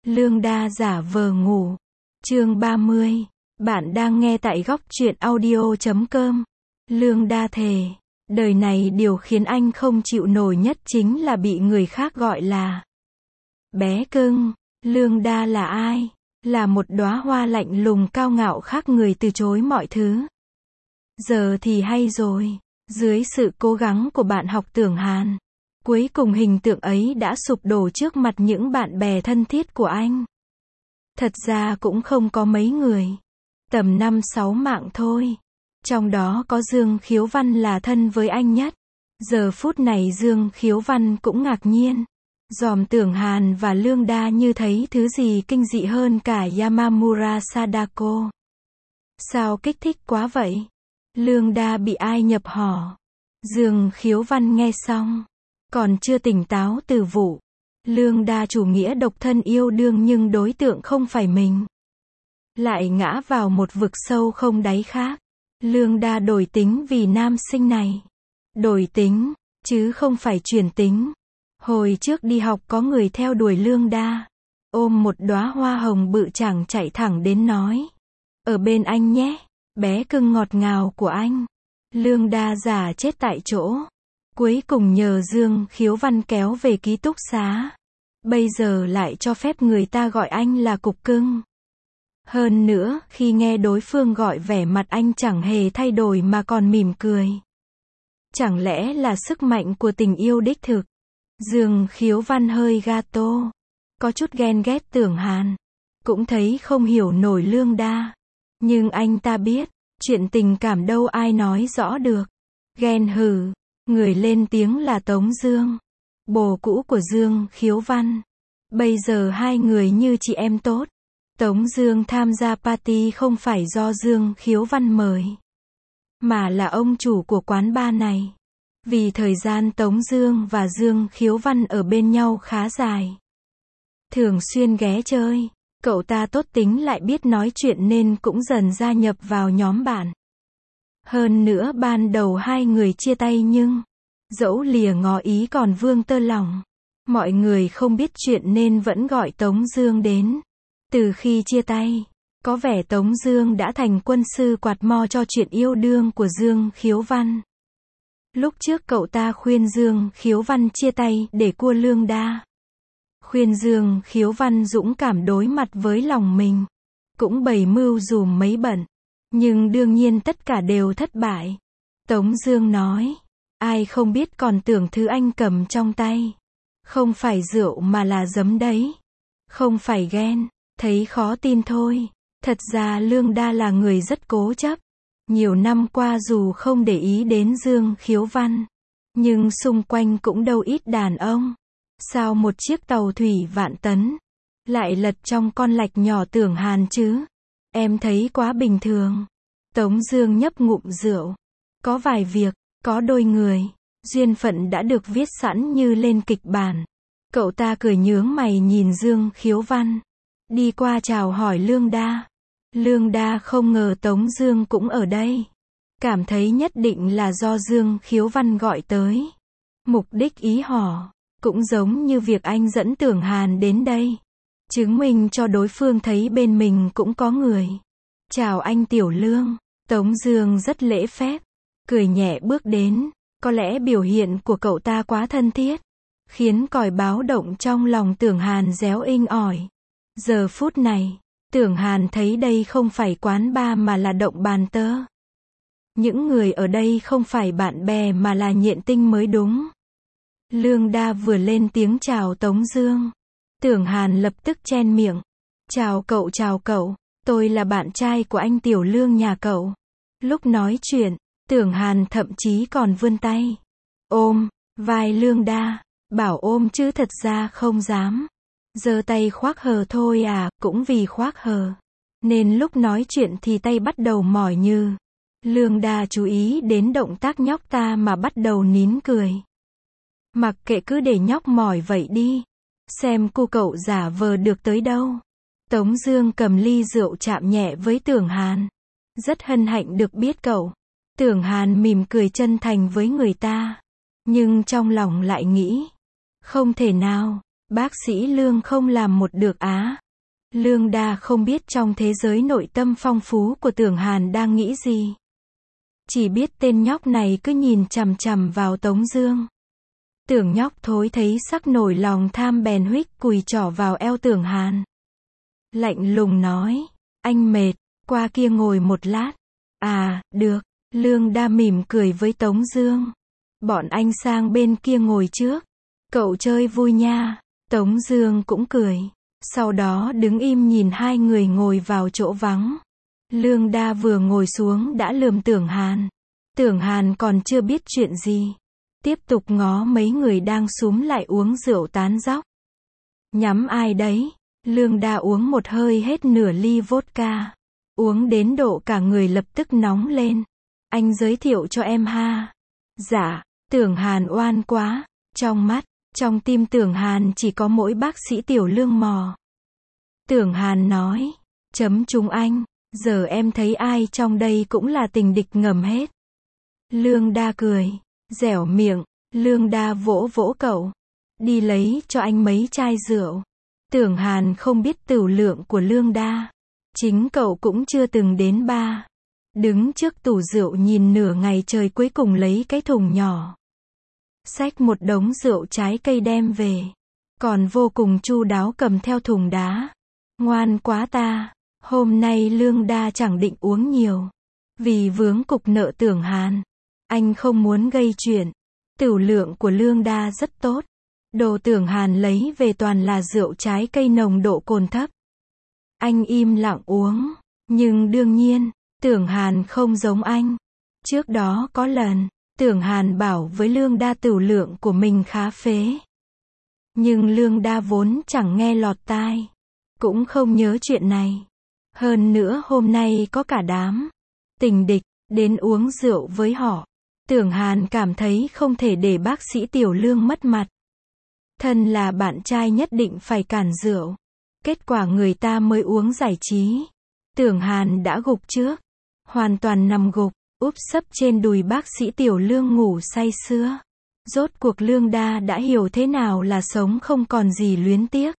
Lương Đa giả vờ ngủ. Chương 30. Bạn đang nghe tại góc truyện audio.com. Lương Đa thề, đời này điều khiến anh không chịu nổi nhất chính là bị người khác gọi là bé cưng. Lương Đa là ai? Là một đóa hoa lạnh lùng cao ngạo khác người từ chối mọi thứ. Giờ thì hay rồi, dưới sự cố gắng của bạn học Tưởng Hàn, cuối cùng hình tượng ấy đã sụp đổ trước mặt những bạn bè thân thiết của anh. Thật ra cũng không có mấy người, tầm 5-6 mạng thôi. Trong đó có Dương Khiếu Văn là thân với anh nhất. Giờ phút này Dương Khiếu Văn cũng ngạc nhiên. Dòm Tưởng Hàn và Lương Đa như thấy thứ gì kinh dị hơn cả Yamamura Sadako. Sao kích thích quá vậy? Lương Đa bị ai nhập hò? Dương Khiếu Văn nghe xong, còn chưa tỉnh táo từ vụ Lương Đa chủ nghĩa độc thân yêu đương nhưng đối tượng không phải mình, lại ngã vào một vực sâu không đáy khác. Lương Đa đổi tính vì nam sinh này. Đổi tính, chứ không phải chuyển tính. Hồi trước đi học có người theo đuổi Lương Đa, ôm một đóa hoa hồng bự chảng chạy thẳng đến nói: "Ở bên anh nhé, bé cưng ngọt ngào của anh." Lương Đa giả chết tại chỗ. Cuối cùng nhờ Dương Khiếu Văn kéo về ký túc xá. Bây giờ lại cho phép người ta gọi anh là cục cưng. Hơn nữa, khi nghe đối phương gọi vẻ mặt anh chẳng hề thay đổi mà còn mỉm cười. Chẳng lẽ là sức mạnh của tình yêu đích thực? Dương Khiếu Văn hơi gato, có chút ghen ghét Tưởng Hàn, cũng thấy không hiểu nổi Lương Đa. Nhưng anh ta biết, chuyện tình cảm đâu ai nói rõ được. Ghen hừ, người lên tiếng là Tống Dương, bồ cũ của Dương Khiếu Văn. Bây giờ hai người như chị em tốt. Tống Dương tham gia party không phải do Dương Khiếu Văn mời, mà là ông chủ của quán bar này. Vì thời gian Tống Dương và Dương Khiếu Văn ở bên nhau khá dài, thường xuyên ghé chơi, cậu ta tốt tính lại biết nói chuyện nên cũng dần gia nhập vào nhóm bạn. Hơn nữa ban đầu hai người chia tay nhưng dẫu lìa ngỏ ý còn vương tơ lòng. Mọi người không biết chuyện nên vẫn gọi Tống Dương đến. Từ khi chia tay, có vẻ Tống Dương đã thành quân sư quạt mo cho chuyện yêu đương của Dương Khiếu Văn. Lúc trước cậu ta khuyên Dương Khiếu Văn chia tay để cua Lương Đa. Khuyên Dương Khiếu Văn dũng cảm đối mặt với lòng mình. Cũng bày mưu dùm mấy bận. Nhưng đương nhiên tất cả đều thất bại. Tống Dương nói, ai không biết còn tưởng thứ anh cầm trong tay không phải rượu mà là giấm đấy. Không phải ghen, thấy khó tin thôi. Thật ra Lương Đa là người rất cố chấp. Nhiều năm qua dù không để ý đến Dương Khiếu Văn, nhưng xung quanh cũng đâu ít đàn ông. Sao một chiếc tàu thủy vạn tấn lại lật trong con lạch nhỏ Tưởng Hàn chứ? Em thấy quá bình thường. Tống Dương nhấp ngụm rượu. Có vài việc, có đôi người, duyên phận đã được viết sẵn như lên kịch bản. Cậu ta cười nhướng mày nhìn Dương Khiếu Văn, đi qua chào hỏi Lương Đa. Lương Đa không ngờ Tống Dương cũng ở đây, cảm thấy nhất định là do Dương Khiếu Văn gọi tới. Mục đích ý họ cũng giống như việc anh dẫn Tưởng Hàn đến đây, chứng minh cho đối phương thấy bên mình cũng có người. Chào anh Tiểu Lương. Tống Dương rất lễ phép, cười nhẹ bước đến. Có lẽ biểu hiện của cậu ta quá thân thiết, khiến còi báo động trong lòng Tưởng Hàn réo inh ỏi. Giờ phút này, Tưởng Hàn thấy đây không phải quán bar mà là động bàn tơ. Những người ở đây không phải bạn bè mà là nhện tinh mới đúng. Lương Đa vừa lên tiếng chào Tống Dương, Tưởng Hàn lập tức chen miệng. Chào cậu, tôi là bạn trai của anh Tiểu Lương nhà cậu. Lúc nói chuyện, Tưởng Hàn thậm chí còn vươn tay ôm vai Lương Đa, bảo ôm chứ thật ra không dám. Giơ tay khoác hờ thôi à, cũng vì khoác hờ nên lúc nói chuyện thì tay bắt đầu mỏi như. Lương Đa chú ý đến động tác nhóc ta mà bắt đầu nín cười. Mặc kệ, cứ để nhóc mỏi vậy đi, xem cô cậu giả vờ được tới đâu. Tống Dương cầm ly rượu chạm nhẹ với Tưởng Hàn, rất hân hạnh được biết cậu. Tưởng Hàn mỉm cười chân thành với người ta, nhưng trong lòng lại nghĩ, không thể nào, Bác sĩ Lương không làm một được á. Lương Đa không biết trong thế giới nội tâm phong phú của Tưởng Hàn đang nghĩ gì. Chỉ biết tên nhóc này cứ nhìn chằm chằm vào Tống Dương. Tưởng nhóc thối thấy sắc nổi lòng tham bèn huých cùi trỏ vào eo Tưởng Hàn. Lạnh lùng nói, anh mệt, qua kia ngồi một lát. À, được. Lương Đa mỉm cười với Tống Dương. Bọn anh sang bên kia ngồi trước. Cậu chơi vui nha. Tống Dương cũng cười. Sau đó đứng im nhìn hai người ngồi vào chỗ vắng. Lương Đa vừa ngồi xuống đã lườm Tưởng Hàn. Tưởng Hàn còn chưa biết chuyện gì. Tiếp tục ngó mấy người đang xúm lại uống rượu tán dóc. Nhắm ai đấy? Lương Đa uống một hơi hết nửa ly vodka. Uống đến độ cả người lập tức nóng lên. Anh giới thiệu cho em ha. Dạ, Tưởng Hàn oan quá. Trong mắt, trong tim Tưởng Hàn chỉ có mỗi bác sĩ Tiểu Lương mò. Tưởng Hàn nói, chấm chúng anh, giờ em thấy ai trong đây cũng là tình địch ngầm hết. Lương Đa cười, dẻo miệng. Lương Đa vỗ vỗ cậu. Đi lấy cho anh mấy chai rượu. Tưởng Hàn không biết tửu lượng của Lương Đa. Chính cậu cũng chưa từng đến ba. Đứng trước tủ rượu nhìn nửa ngày trời cuối cùng lấy cái thùng nhỏ. Xách một đống rượu trái cây đem về. Còn vô cùng chu đáo cầm theo thùng đá. Ngoan quá ta. Hôm nay Lương Đa chẳng định uống nhiều. Vì vướng cục nợ Tưởng Hàn. Anh không muốn gây chuyện. Tửu lượng của Lương Đa rất tốt. Đồ Tưởng Hàn lấy về toàn là rượu trái cây nồng độ cồn thấp. Anh im lặng uống. Nhưng đương nhiên, Tưởng Hàn không giống anh. Trước đó có lần, Tưởng Hàn bảo với Lương Đa tửu lượng của mình khá phế. Nhưng Lương Đa vốn chẳng nghe lọt tai. Cũng không nhớ chuyện này. Hơn nữa hôm nay có cả đám tình địch đến uống rượu với họ. Tưởng Hàn cảm thấy không thể để bác sĩ Tiểu Lương mất mặt. Thân là bạn trai nhất định phải cản rượu. Kết quả người ta mới uống giải trí. Tưởng Hàn đã gục trước. Hoàn toàn nằm gục, úp sấp trên đùi bác sĩ Tiểu Lương ngủ say sưa. Rốt cuộc Lương Đa đã hiểu thế nào là sống không còn gì luyến tiếc.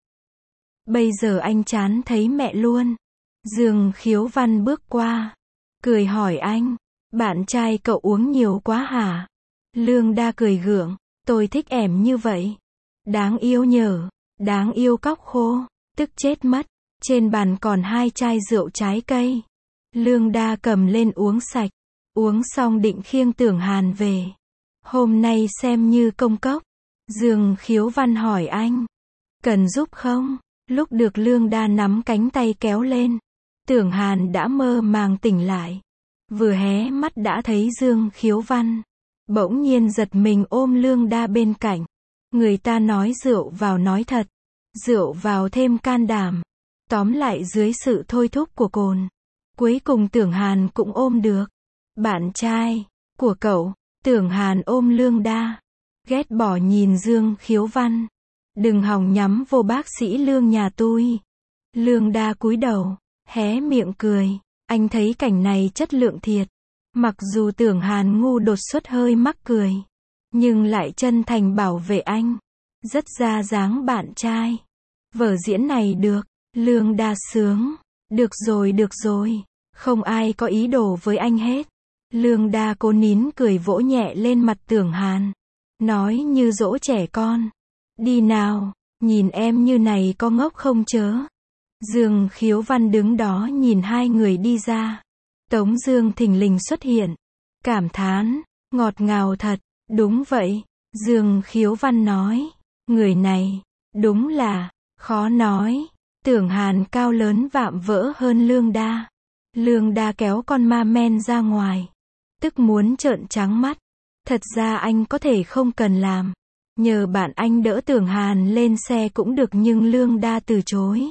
Bây giờ anh chán thấy mẹ luôn. Dương Khiếu Văn bước qua. Cười hỏi anh. Bạn trai cậu uống nhiều quá hả? Lương Đa cười gượng. Tôi thích em như vậy. Đáng yêu nhở. Đáng yêu cóc khô. Tức chết mất. Trên bàn còn 2 chai rượu trái cây. Lương Đa cầm lên uống sạch. Uống xong định khiêng Tưởng Hàn về. Hôm nay xem như công cốc. Dương Khiếu Văn hỏi anh. Cần giúp không? Lúc được Lương Đa nắm cánh tay kéo lên. Tưởng Hàn đã mơ màng tỉnh lại. Vừa hé mắt đã thấy Dương Khiếu Văn. Bỗng nhiên giật mình ôm Lương Đa bên cạnh. Người ta nói rượu vào nói thật. Rượu vào thêm can đảm. Tóm lại dưới sự thôi thúc của cồn. Cuối cùng Tưởng Hàn cũng ôm được. Bạn trai của cậu. Tưởng Hàn ôm Lương Đa. Ghét bỏ nhìn Dương Khiếu Văn. Đừng hòng nhắm vô bác sĩ Lương nhà tôi. Lương Đa cúi đầu. Hé miệng cười. Anh thấy cảnh này chất lượng thiệt. Mặc dù Tưởng Hàn ngu đột xuất hơi mắc cười. Nhưng lại chân thành bảo vệ anh. Rất ra dáng bạn trai. Vở diễn này được. Lương Đa sướng. Được rồi. Không ai có ý đồ với anh hết. Lương Đa cố nín cười vỗ nhẹ lên mặt Tưởng Hàn. Nói như dỗ trẻ con. Đi nào, nhìn em như này có ngốc không chớ. Dương Khiếu Văn đứng đó nhìn hai người đi ra. Tống Dương thình lình xuất hiện. Cảm thán, ngọt ngào thật. Đúng vậy, Dương Khiếu Văn nói. Người này, đúng là, khó nói. Tưởng Hàn cao lớn vạm vỡ hơn Lương Đa. Lương Đa kéo con ma men ra ngoài. Tức muốn trợn trắng mắt. Thật ra anh có thể không cần làm. Nhờ bạn anh đỡ Tưởng Hàn lên xe cũng được nhưng Lương Đa từ chối.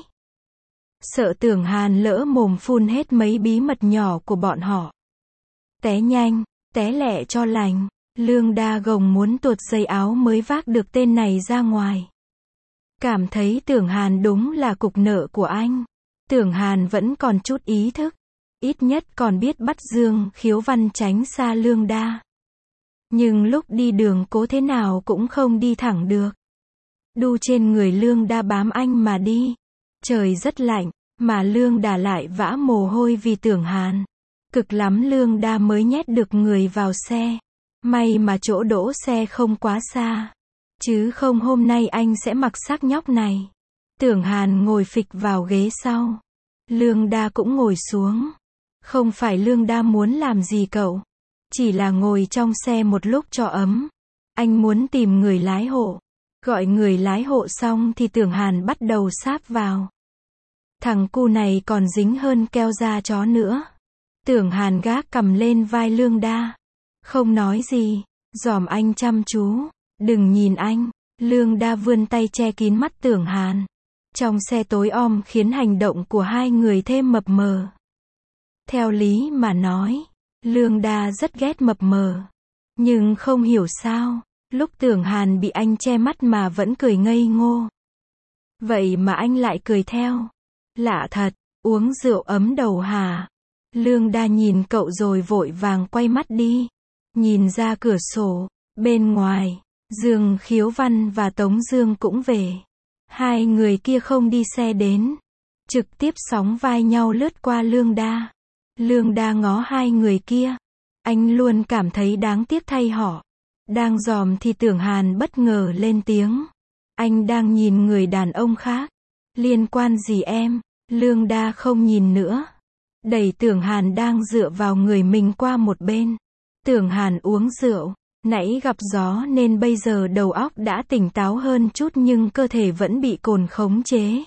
Sợ Tưởng Hàn lỡ mồm phun hết mấy bí mật nhỏ của bọn họ. Té nhanh, té lẹ cho lành. Lương Đa gồng muốn tuột dây áo mới vác được tên này ra ngoài. Cảm thấy Tưởng Hàn đúng là cục nợ của anh. Tưởng Hàn vẫn còn chút ý thức. Ít nhất còn biết bắt Dương Khiếu Văn tránh xa Lương Đa. Nhưng lúc đi đường cố thế nào cũng không đi thẳng được. đu trên người Lương Đa bám anh mà đi. Trời rất lạnh, mà Lương Đa lại vã mồ hôi vì Tưởng Hàn. Cực lắm Lương Đa mới nhét được người vào xe. May mà chỗ đỗ xe không quá xa. Chứ không hôm nay anh sẽ mặc xác nhóc này. Tưởng Hàn ngồi phịch vào ghế sau. Lương Đa cũng ngồi xuống. Không phải Lương Đa muốn làm gì cậu. Chỉ là ngồi trong xe một lúc cho ấm. Anh muốn tìm người lái hộ. Gọi người lái hộ xong thì Tưởng Hàn bắt đầu sáp vào. Thằng cu này còn dính hơn keo da chó nữa. Tưởng Hàn gác cầm lên vai Lương Đa. Không nói gì. Dòm anh chăm chú. Đừng nhìn anh. Lương Đa vươn tay che kín mắt Tưởng Hàn. Trong xe tối om khiến hành động của hai người thêm mập mờ. Theo lý mà nói, Lương Đa rất ghét mập mờ. Nhưng không hiểu sao, lúc Tưởng Hàn bị anh che mắt mà vẫn cười ngây ngô. Vậy mà anh lại cười theo. Lạ thật, uống rượu ấm đầu hả? Lương Đa nhìn cậu rồi vội vàng quay mắt đi. Nhìn ra cửa sổ, bên ngoài, Dương Khiếu Văn và Tống Dương cũng về. Hai người kia không đi xe đến. Trực tiếp sóng vai nhau lướt qua Lương Đa. Lương Đa ngó hai người kia. Anh luôn cảm thấy đáng tiếc thay họ. Đang dòm thì Tưởng Hàn bất ngờ lên tiếng. Anh đang nhìn người đàn ông khác. Liên quan gì em? Lương Đa không nhìn nữa. Đẩy Tưởng Hàn đang dựa vào người mình qua một bên. Tưởng Hàn uống rượu. Nãy gặp gió nên bây giờ đầu óc đã tỉnh táo hơn chút nhưng cơ thể vẫn bị cồn khống chế.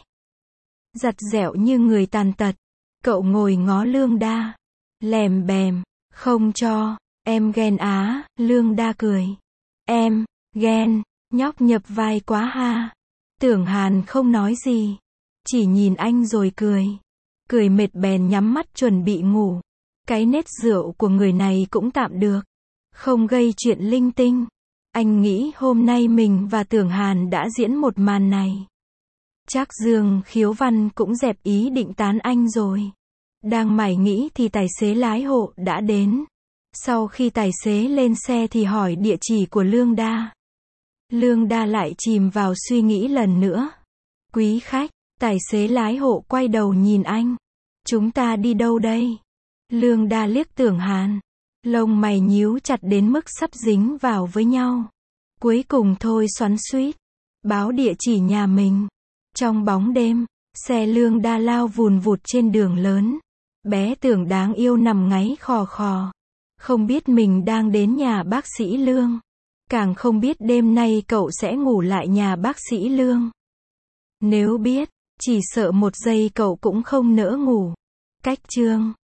Giặt dẹo như người tàn tật. Cậu ngồi ngó Lương Đa. Lèm bèm. Không cho. Em ghen á. Lương Đa cười. Em, ghen. Nhóc nhập vai quá ha. Tưởng Hàn không nói gì. Chỉ nhìn anh rồi cười. Cười mệt bèn nhắm mắt chuẩn bị ngủ. Cái nết rượu của người này cũng tạm được. Không gây chuyện linh tinh. Anh nghĩ hôm nay mình và Tưởng Hàn đã diễn một màn này. Chắc Dương Khiếu Văn cũng dẹp ý định tán anh rồi. Đang mải nghĩ thì tài xế lái hộ đã đến. Sau khi tài xế lên xe thì hỏi địa chỉ của Lương Đa. Lương Đa lại chìm vào suy nghĩ lần nữa. Quý khách, tài xế lái hộ quay đầu nhìn anh. Chúng ta đi đâu đây? Lương Đa liếc Tưởng Hàn. Lông mày nhíu chặt đến mức sắp dính vào với nhau. Cuối cùng thôi xoắn xuýt. Báo địa chỉ nhà mình. Trong bóng đêm, xe Lương Đa lao vùn vụt trên đường lớn. Bé Tưởng đáng yêu nằm ngáy khò khò. Không biết mình đang đến nhà bác sĩ Lương. Càng không biết đêm nay cậu sẽ ngủ lại nhà bác sĩ Lương. Nếu biết, chỉ sợ một giây cậu cũng không nỡ ngủ. Cách chương